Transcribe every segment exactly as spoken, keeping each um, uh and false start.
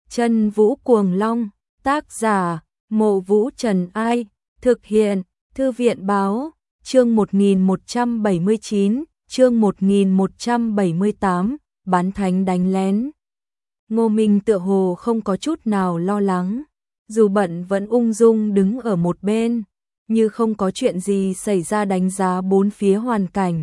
Chân Vũ Cuồng Long, tác giả, Mộ Vũ Trần Ai, thực hiện, Thư viện Báo, chương một nghìn một trăm bảy mươi chín, chương một nghìn một trăm bảy mươi tám, bán thánh đánh lén. Ngô Minh tựa hồ không có chút nào lo lắng, dù bận vẫn ung dung đứng ở một bên, như không có chuyện gì xảy ra, đánh giá bốn phía hoàn cảnh.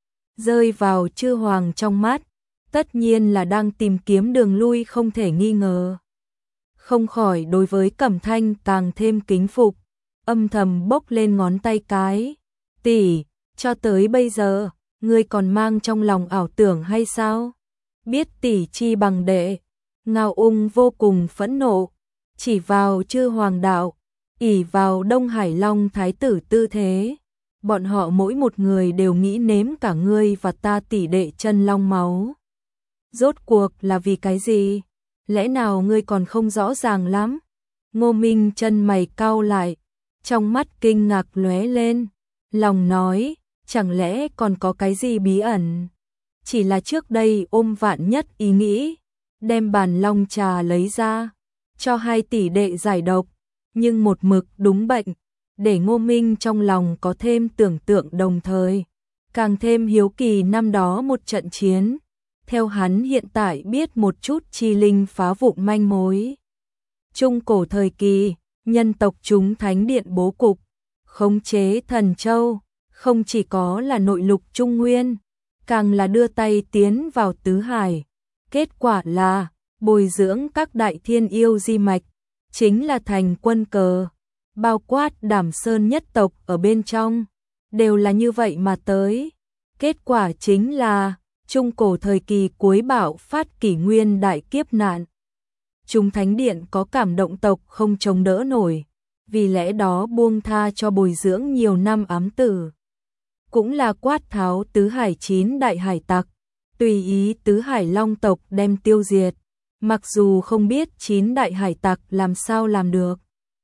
Rơi vào Chư Hoàng trong mắt, tất nhiên là đang tìm kiếm đường lui không thể nghi ngờ. Không khỏi đối với Cẩm Thanh càng thêm kính phục, âm thầm bốc lên ngón tay cái. Tỷ, cho tới bây giờ, ngươi còn mang trong lòng ảo tưởng hay sao? Biết tỷ chi bằng đệ. Ngao Ung vô cùng phẫn nộ, chỉ vào Chư Hoàng đạo, ỷ vào Đông Hải Long Thái tử tư thế. Bọn họ mỗi một người đều nghĩ nếm cả ngươi và ta tỷ đệ chân long máu. Rốt cuộc là vì cái gì? Lẽ nào ngươi còn không rõ ràng lắm? Ngô Minh chân mày cau lại, trong mắt kinh ngạc lóe lên, lòng nói, chẳng lẽ còn có cái gì bí ẩn? Chỉ là trước đây ôm vạn nhất ý nghĩ, đem bàn long trà lấy ra, cho hai tỷ đệ giải độc, nhưng một mực đúng bệnh, để Ngô Minh trong lòng có thêm tưởng tượng, đồng thời càng thêm hiếu kỳ năm đó một trận chiến. Theo hắn hiện tại biết một chút chi linh phá vụn manh mối. Trung cổ thời kỳ, nhân tộc chúng thánh điện bố cục, khống chế Thần Châu, không chỉ có là nội lục Trung Nguyên, càng là đưa tay tiến vào tứ hải. Kết quả là bồi dưỡng các đại thiên yêu di mạch, chính là thành quân cờ, bao quát Đảm Sơn nhất tộc ở bên trong, đều là như vậy mà tới. Kết quả chính là Trung cổ thời kỳ cuối bạo phát kỷ nguyên đại kiếp nạn. Chúng thánh điện có cảm động tộc không chống đỡ nổi, vì lẽ đó buông tha cho bồi dưỡng nhiều năm ám tử. Cũng là quát tháo tứ hải chín đại hải tặc, tùy ý tứ hải long tộc đem tiêu diệt, mặc dù không biết chín đại hải tặc làm sao làm được.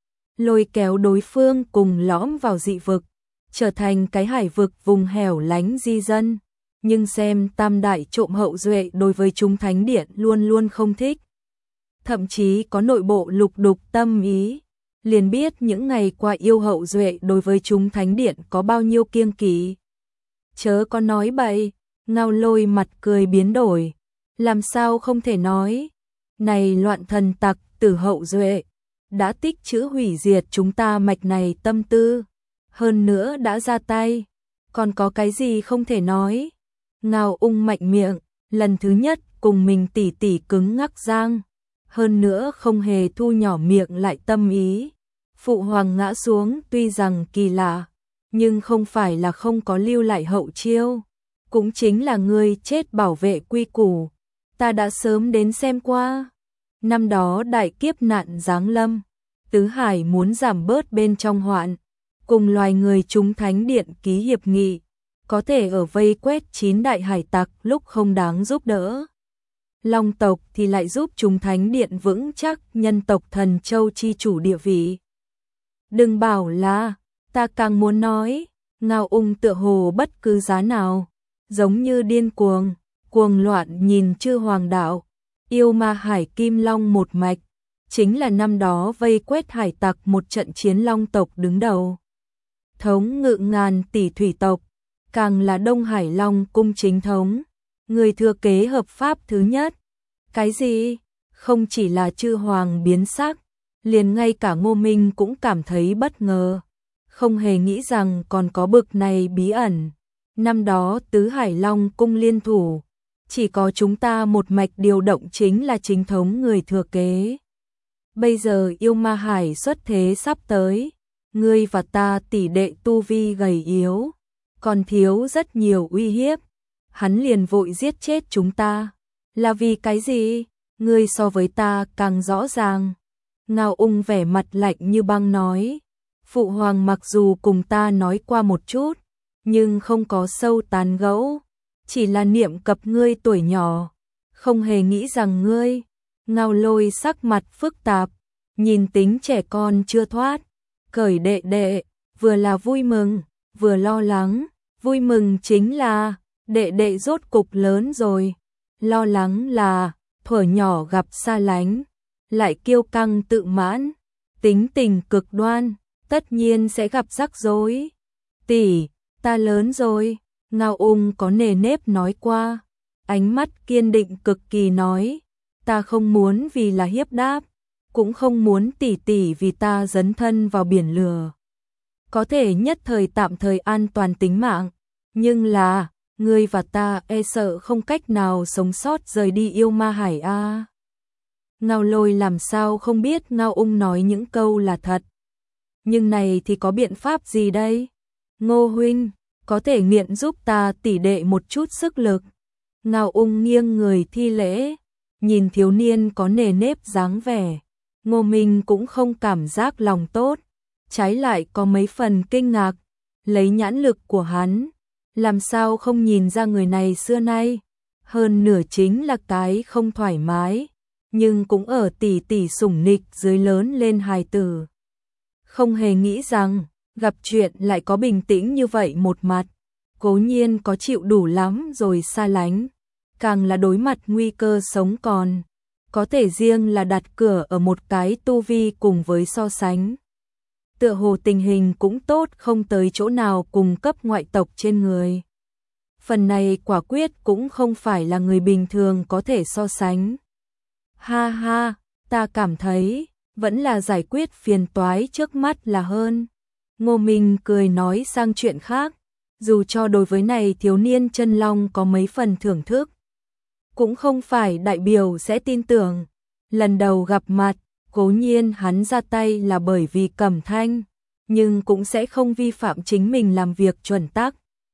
Lôi kéo đối phương cùng lõm vào dị vực, trở thành cái hải vực vùng hẻo lánh di dân. Nhưng xem tam đại trộm hậu duệ đối với chúng thánh điện luôn luôn không thích. Thậm chí có nội bộ lục đục tâm ý, liền biết những ngày qua yêu hậu duệ đối với chúng thánh điện có bao nhiêu kiêng kỵ. Chớ có nói bậy, Ngao Lôi mặt cười biến đổi, làm sao không thể nói. Này loạn thần tặc tử hậu duệ, đã tích chữ hủy diệt chúng ta mạch này tâm tư, hơn nữa đã ra tay, còn có cái gì không thể nói. Ngao Ung mạnh miệng, lần thứ nhất cùng mình tỉ tỉ cứng ngắc giang, hơn nữa không hề thu nhỏ miệng lại tâm ý. Phụ hoàng ngã xuống tuy rằng kỳ lạ, nhưng không phải là không có lưu lại hậu chiêu, cũng chính là ngươi chết bảo vệ quy củ, ta đã sớm đến xem qua. Năm đó đại kiếp nạn giáng lâm, tứ hải muốn giảm bớt bên trong hoạn, cùng loài người chúng thánh điện ký hiệp nghị, có thể ở vây quét chín đại hải tặc lúc không đáng giúp đỡ. Long tộc thì lại giúp chúng thánh điện vững chắc nhân tộc Thần Châu chi chủ địa vị. Đừng bảo là, ta càng muốn nói, Ngao Ung tựa hồ bất cứ giá nào, giống như điên cuồng, cuồng loạn nhìn Chư Hoàng đạo, yêu ma hải kim long một mạch, chính là năm đó vây quét hải tặc một trận chiến long tộc đứng đầu. Thống ngự ngàn tỷ thủy tộc, càng là Đông Hải Long cung chính thống, người thừa kế hợp pháp thứ nhất. Cái gì? Không chỉ là Chư Hoàng biến sắc, liền ngay cả Ngô Minh cũng cảm thấy bất ngờ, không hề nghĩ rằng còn có bực này bí ẩn. Năm đó tứ Hải Long cung liên thủ, chỉ có chúng ta một mạch điều động chính là chính thống người thừa kế. Bây giờ yêu ma hải xuất thế sắp tới, ngươi và ta tỷ đệ tu vi gầy yếu, còn thiếu rất nhiều uy hiếp, hắn liền vội giết chết chúng ta. Là vì cái gì? Ngươi so với ta càng rõ ràng. Ngao Ung vẻ mặt lạnh như băng nói, phụ hoàng mặc dù cùng ta nói qua một chút, nhưng không có sâu tán gẫu, chỉ là niệm cập ngươi tuổi nhỏ, không hề nghĩ rằng ngươi. Ngao Lôi sắc mặt phức tạp, nhìn tính trẻ con chưa thoát, cởi đệ đệ, vừa là vui mừng, vừa lo lắng. Vui mừng chính là đệ đệ rốt cục lớn rồi, lo lắng là thuở nhỏ gặp xa lánh, lại kiêu căng tự mãn, tính tình cực đoan, tất nhiên sẽ gặp rắc rối. Tỷ, ta lớn rồi, Ngao Ung có nề nếp nói qua, ánh mắt kiên định cực kỳ nói, ta không muốn vì là hiếp đáp, cũng không muốn tỷ tỷ vì ta dấn thân vào biển lửa. Có thể nhất thời tạm thời an toàn tính mạng, nhưng là, ngươi và ta e sợ không cách nào sống sót rời đi yêu ma hải a. À. Ngao Lôi làm sao không biết Ngao Ung nói những câu là thật. Nhưng này thì có biện pháp gì đây? Ngô huynh, có thể nghiện giúp ta tỷ đệ một chút sức lực. Ngao Ung nghiêng người thi lễ, nhìn thiếu niên có nề nếp dáng vẻ. Ngô Minh cũng không cảm giác lòng tốt, trái lại có mấy phần kinh ngạc, lấy nhãn lực của hắn, làm sao không nhìn ra người này xưa nay, hơn nửa chính là cái không thoải mái, nhưng cũng ở tỷ tỷ sủng nịch dưới lớn lên hài tử. Không hề nghĩ rằng, gặp chuyện lại có bình tĩnh như vậy một mặt, cố nhiên có chịu đủ lắm rồi xa lánh, càng là đối mặt nguy cơ sống còn, có thể riêng là đặt cửa ở một cái tu vi cùng với so sánh. Tựa hồ tình hình cũng tốt không tới chỗ nào cùng cấp ngoại tộc trên người. Phần này quả quyết cũng không phải là người bình thường có thể so sánh. Ha ha, ta cảm thấy, vẫn là giải quyết phiền toái trước mắt là hơn. Ngô Minh cười nói sang chuyện khác, dù cho đối với này thiếu niên chân long có mấy phần thưởng thức. Cũng không phải đại biểu sẽ tin tưởng. Lần đầu gặp mặt, cố nhiên hắn ra tay là bởi vì Cẩm Thanh, nhưng cũng sẽ không vi phạm chính mình làm việc chuẩn tắc.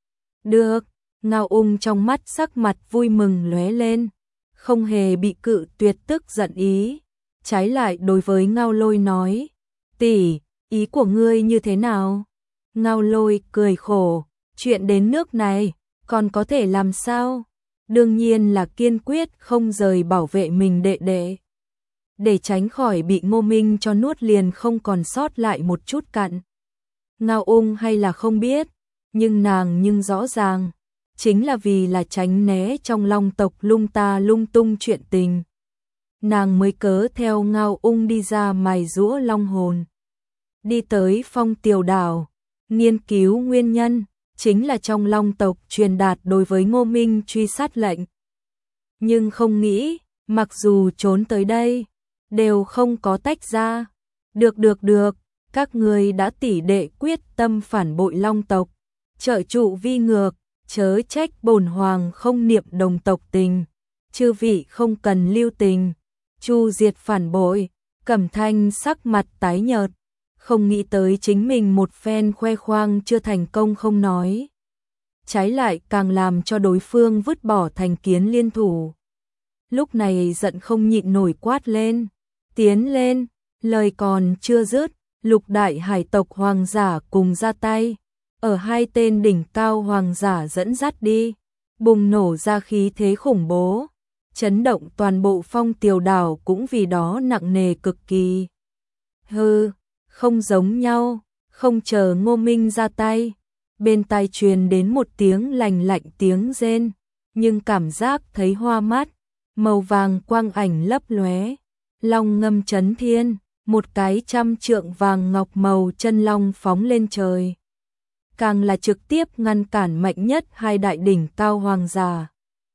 Được, Ngao Ung trong mắt sắc mặt vui mừng lóe lên, không hề bị cự tuyệt tức giận ý. Trái lại đối với Ngao Lôi nói, tỷ, ý của ngươi như thế nào? Ngao Lôi cười khổ, chuyện đến nước này, còn có thể làm sao? Đương nhiên là kiên quyết không rời bảo vệ mình đệ đệ. Để tránh khỏi bị Ngô Minh cho nuốt liền không còn sót lại một chút cặn. Ngao Ung hay là không biết, nhưng nàng nhưng rõ ràng, chính là vì là tránh né trong Long tộc lung ta lung tung chuyện tình. Nàng mới cớ theo Ngao Ung đi ra mài giũa long hồn. Đi tới Phong Tiểu Đảo, nghiên cứu nguyên nhân, chính là trong Long tộc truyền đạt đối với Ngô Minh truy sát lệnh. Nhưng không nghĩ, mặc dù trốn tới đây, đều không có tách ra. Được được được, các người đã tỉ đệ quyết tâm phản bội Long tộc, trợ trụ vi ngược, chớ trách bổn hoàng không niệm đồng tộc tình, chư vị không cần lưu tình. Chu diệt phản bội, Cẩm Thanh sắc mặt tái nhợt, không nghĩ tới chính mình một phen khoe khoang chưa thành công không nói. Trái lại càng làm cho đối phương vứt bỏ thành kiến liên thủ. Lúc này giận không nhịn nổi quát lên, tiến lên, lời còn chưa dứt, lục đại hải tộc hoàng giả cùng ra tay, ở hai tên đỉnh cao hoàng giả dẫn dắt đi, bùng nổ ra khí thế khủng bố. Chấn động toàn bộ Phong Tiểu Đảo cũng vì đó nặng nề cực kỳ. Hừ, không giống nhau, không chờ Ngô Minh ra tay, bên tai truyền đến một tiếng lành lạnh tiếng rên, nhưng cảm giác thấy hoa mắt, màu vàng quang ảnh lấp lóe, long ngâm chấn thiên, một cái trăm trượng vàng ngọc màu chân long phóng lên trời. Càng là trực tiếp ngăn cản mạnh nhất hai đại đỉnh cao hoàng giả.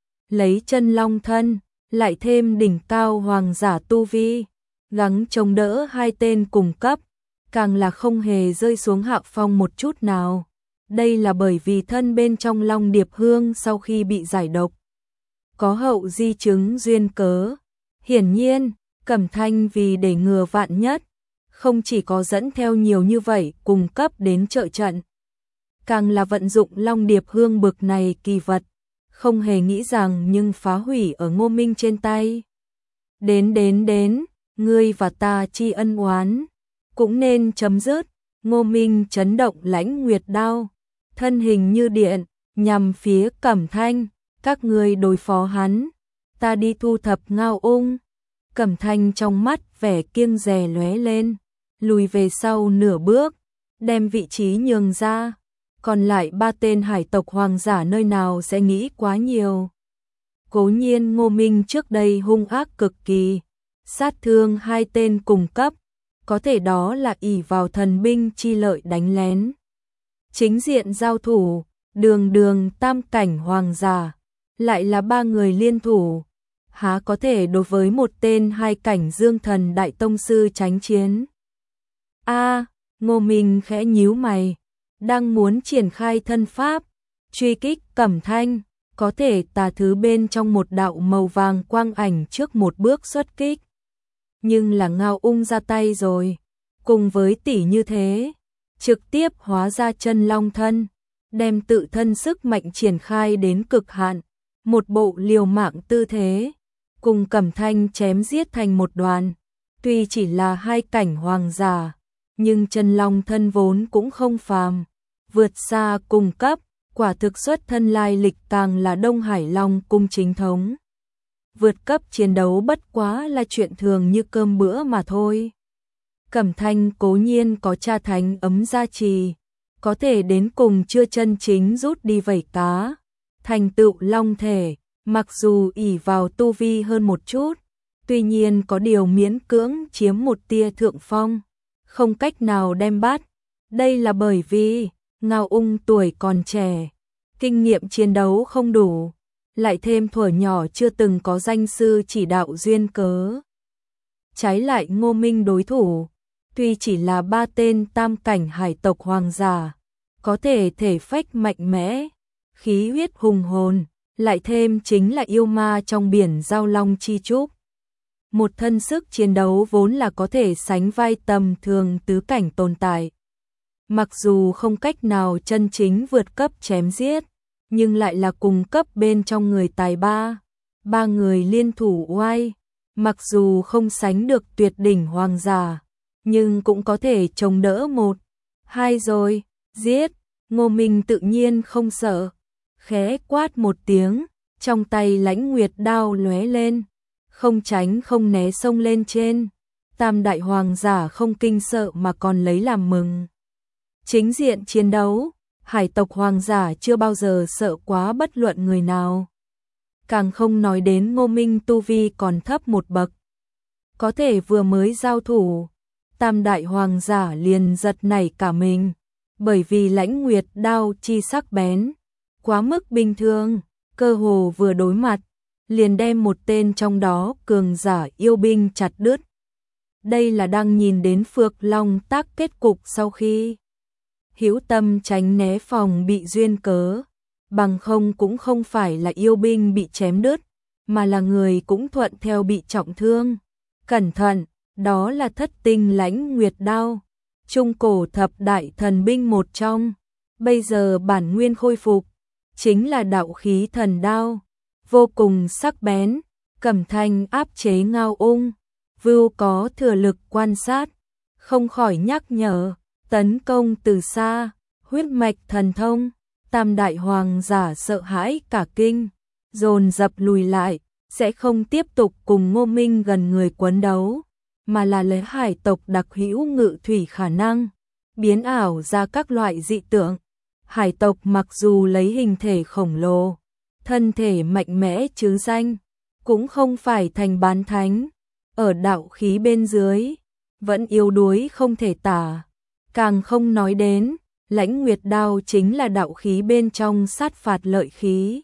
Lấy chân long thân, lại thêm đỉnh cao hoàng giả tu vi, gắng chống đỡ hai tên cùng cấp, càng là không hề rơi xuống hạ phong một chút nào. Đây là bởi vì thân bên trong Long Điệp Hương sau khi bị giải độc, có hậu di chứng duyên cớ. Hiển nhiên, Cẩm Thanh vì để ngừa vạn nhất, không chỉ có dẫn theo nhiều như vậy cùng cấp đến trợ trận, càng là vận dụng Long Điệp Hương bực này kỳ vật. Không hề nghĩ rằng nhưng phá hủy ở Ngô Minh trên tay. Đến đến đến, ngươi và ta chi ân oán, cũng nên chấm dứt. Ngô Minh chấn động lãnh nguyệt đao, thân hình như điện, nhằm phía Cẩm Thanh, các ngươi đối phó hắn, ta đi thu thập Ngao Ung. Cẩm Thanh trong mắt vẻ kiêng dè lóe lên, lùi về sau nửa bước, đem vị trí nhường ra. Còn lại ba tên hải tộc hoàng giả nơi nào sẽ nghĩ quá nhiều. Cố nhiên Ngô Minh trước đây hung ác cực kỳ, sát thương hai tên cùng cấp, có thể đó là ỷ vào thần binh chi lợi đánh lén. Chính diện giao thủ, đường đường tam cảnh hoàng giả, lại là ba người liên thủ, há có thể đối với một tên hai cảnh dương thần đại tông sư tránh chiến. A, Ngô Minh khẽ nhíu mày, đang muốn triển khai thân pháp, truy kích Cẩm Thanh, có thể tà thứ bên trong một đạo màu vàng quang ảnh trước một bước xuất kích. Nhưng là Ngao Ung ra tay rồi, cùng với tỷ như thế, trực tiếp hóa ra chân long thân, đem tự thân sức mạnh triển khai đến cực hạn, một bộ liều mạng tư thế, cùng Cẩm Thanh chém giết thành một đoàn. Tuy chỉ là hai cảnh hoàng giả, nhưng chân long thân vốn cũng không phàm, vượt xa cùng cấp, quả thực xuất thân lai lịch càng là Đông Hải Long cung chính thống. Vượt cấp chiến đấu bất quá là chuyện thường như cơm bữa mà thôi. Cẩm Thanh cố nhiên có cha thánh ấm gia trì, có thể đến cùng chưa chân chính rút đi vảy cá, thành tựu long thể, mặc dù ỷ vào tu vi hơn một chút, tuy nhiên có điều miễn cưỡng chiếm một tia thượng phong, không cách nào đem bắt. Đây là bởi vì Ngao Ung tuổi còn trẻ, kinh nghiệm chiến đấu không đủ, lại thêm thuở nhỏ chưa từng có danh sư chỉ đạo duyên cớ. Trái lại Ngô Minh đối thủ, tuy chỉ là ba tên tam cảnh hải tộc hoàng giả, có thể thể phách mạnh mẽ, khí huyết hùng hồn, lại thêm chính là yêu ma trong biển giao long chi trúc. Một thân sức chiến đấu vốn là có thể sánh vai tầm thường tứ cảnh tồn tại. Mặc dù không cách nào chân chính vượt cấp chém giết, nhưng lại là cùng cấp bên trong người tài ba. Ba người liên thủ oai, mặc dù không sánh được tuyệt đỉnh hoàng giả, nhưng cũng có thể chống đỡ một, hai rồi, giết. Ngô Minh tự nhiên không sợ, khẽ quát một tiếng, trong tay Lãnh Nguyệt đao lóe lên, không tránh không né xông lên trên. Tam đại hoàng giả không kinh sợ mà còn lấy làm mừng. Chính diện chiến đấu, hải tộc hoàng giả chưa bao giờ sợ quá bất luận người nào. Càng không nói đến Ngô Minh tu vi còn thấp một bậc. Có thể vừa mới giao thủ, tam đại hoàng giả liền giật nảy cả mình, bởi vì Lãnh Nguyệt đao chi sắc bén, quá mức bình thường, cơ hồ vừa đối mặt, liền đem một tên trong đó cường giả yêu binh chặt đứt. Đây là đang nhìn đến Phược Long tác kết cục sau khi hữu tâm tránh né phòng bị duyên cớ, bằng không cũng không phải là yêu binh bị chém đứt, mà là người cũng thuận theo bị trọng thương. Cẩn thận, đó là thất tinh Lãnh Nguyệt đao, trung cổ thập đại thần binh một trong, bây giờ bản nguyên khôi phục, chính là đạo khí thần đao, vô cùng sắc bén. Cẩm Thanh áp chế Ngao Ung, Vưu có thừa lực quan sát, không khỏi nhắc nhở, tấn công từ xa, huyết mạch thần thông. Tam đại hoàng giả sợ hãi cả kinh, dồn dập lùi lại, sẽ không tiếp tục cùng Ngô Minh gần người quấn đấu, mà là lấy hải tộc đặc hữu ngự thủy khả năng, biến ảo ra các loại dị tượng. Hải tộc mặc dù lấy hình thể khổng lồ, thân thể mạnh mẽ chứ danh, cũng không phải thành bán thánh, ở đạo khí bên dưới, vẫn yếu đuối không thể tả. Càng không nói đến, Lãnh Nguyệt đao chính là đạo khí bên trong sát phạt lợi khí.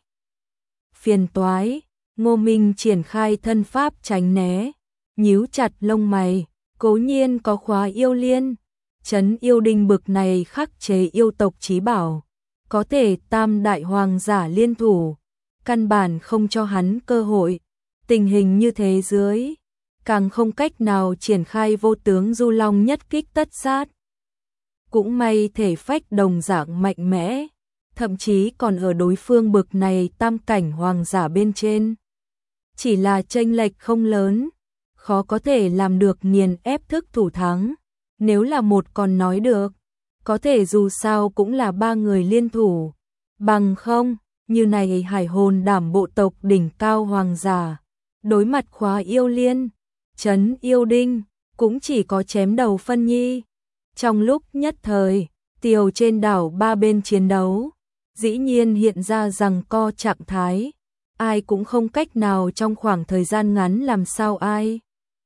Phiền toái, Ngô Minh triển khai thân pháp tránh né, nhíu chặt lông mày, cố nhiên có khóa yêu liên, trấn yêu đinh bực này khắc chế yêu tộc chí bảo, có thể tam đại hoàng giả liên thủ, căn bản không cho hắn cơ hội. Tình hình như thế dưới, càng không cách nào triển khai vô tướng du long nhất kích tất sát. Cũng may thể phách đồng dạng mạnh mẽ, thậm chí còn ở đối phương bực này tam cảnh hoàng giả bên trên. Chỉ là chênh lệch không lớn, khó có thể làm được nghiền ép thức thủ thắng. Nếu là một còn nói được, có thể dù sao cũng là ba người liên thủ. Bằng không, như này hải hồn đảm bộ tộc đỉnh cao hoàng giả, đối mặt khóa yêu liên, trấn yêu đinh, cũng chỉ có chém đầu phân nhi. Trong lúc nhất thời, tiều trên đảo ba bên chiến đấu, dĩ nhiên hiện ra rằng co trạng thái, ai cũng không cách nào trong khoảng thời gian ngắn làm sao ai.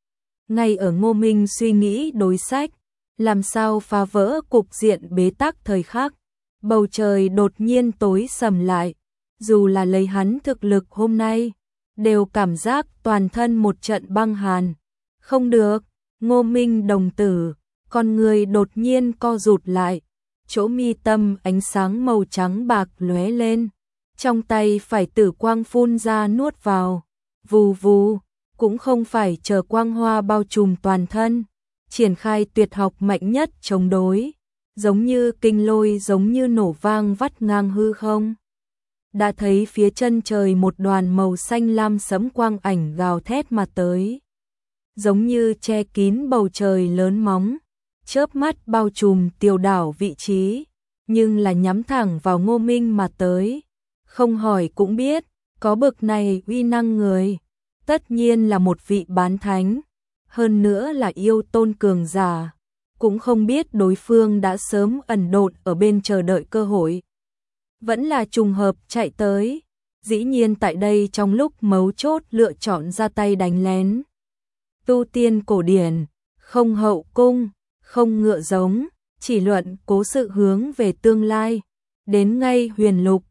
Ngay ở Ngô Minh suy nghĩ đối sách, làm sao phá vỡ cục diện bế tắc thời khắc, bầu trời đột nhiên tối sầm lại, dù là lấy hắn thực lực hôm nay, đều cảm giác toàn thân một trận băng hàn. Không được, Ngô Minh đồng tử, con người đột nhiên co rụt lại, chỗ mi tâm ánh sáng màu trắng bạc lóe lên, trong tay phải tử quang phun ra nuốt vào, vù vù, cũng không phải chờ quang hoa bao trùm toàn thân, triển khai tuyệt học mạnh nhất chống đối, giống như kinh lôi giống như nổ vang vắt ngang hư không. Đã thấy phía chân trời một đoàn màu xanh lam sẫm quang ảnh gào thét mà tới, giống như che kín bầu trời lớn móng, chớp mắt bao trùm tiểu đảo vị trí, nhưng là nhắm thẳng vào Ngô Minh mà tới. Không hỏi cũng biết, có bực này uy năng người, tất nhiên là một vị bán thánh, hơn nữa là yêu tôn cường giả, cũng không biết đối phương đã sớm ẩn độn ở bên chờ đợi cơ hội. Vẫn là trùng hợp chạy tới, dĩ nhiên tại đây trong lúc mấu chốt lựa chọn ra tay đánh lén. Tu tiên cổ điển, không hậu cung, không ngựa giống, chỉ luận cố sự hướng về tương lai, đến ngay huyền lục,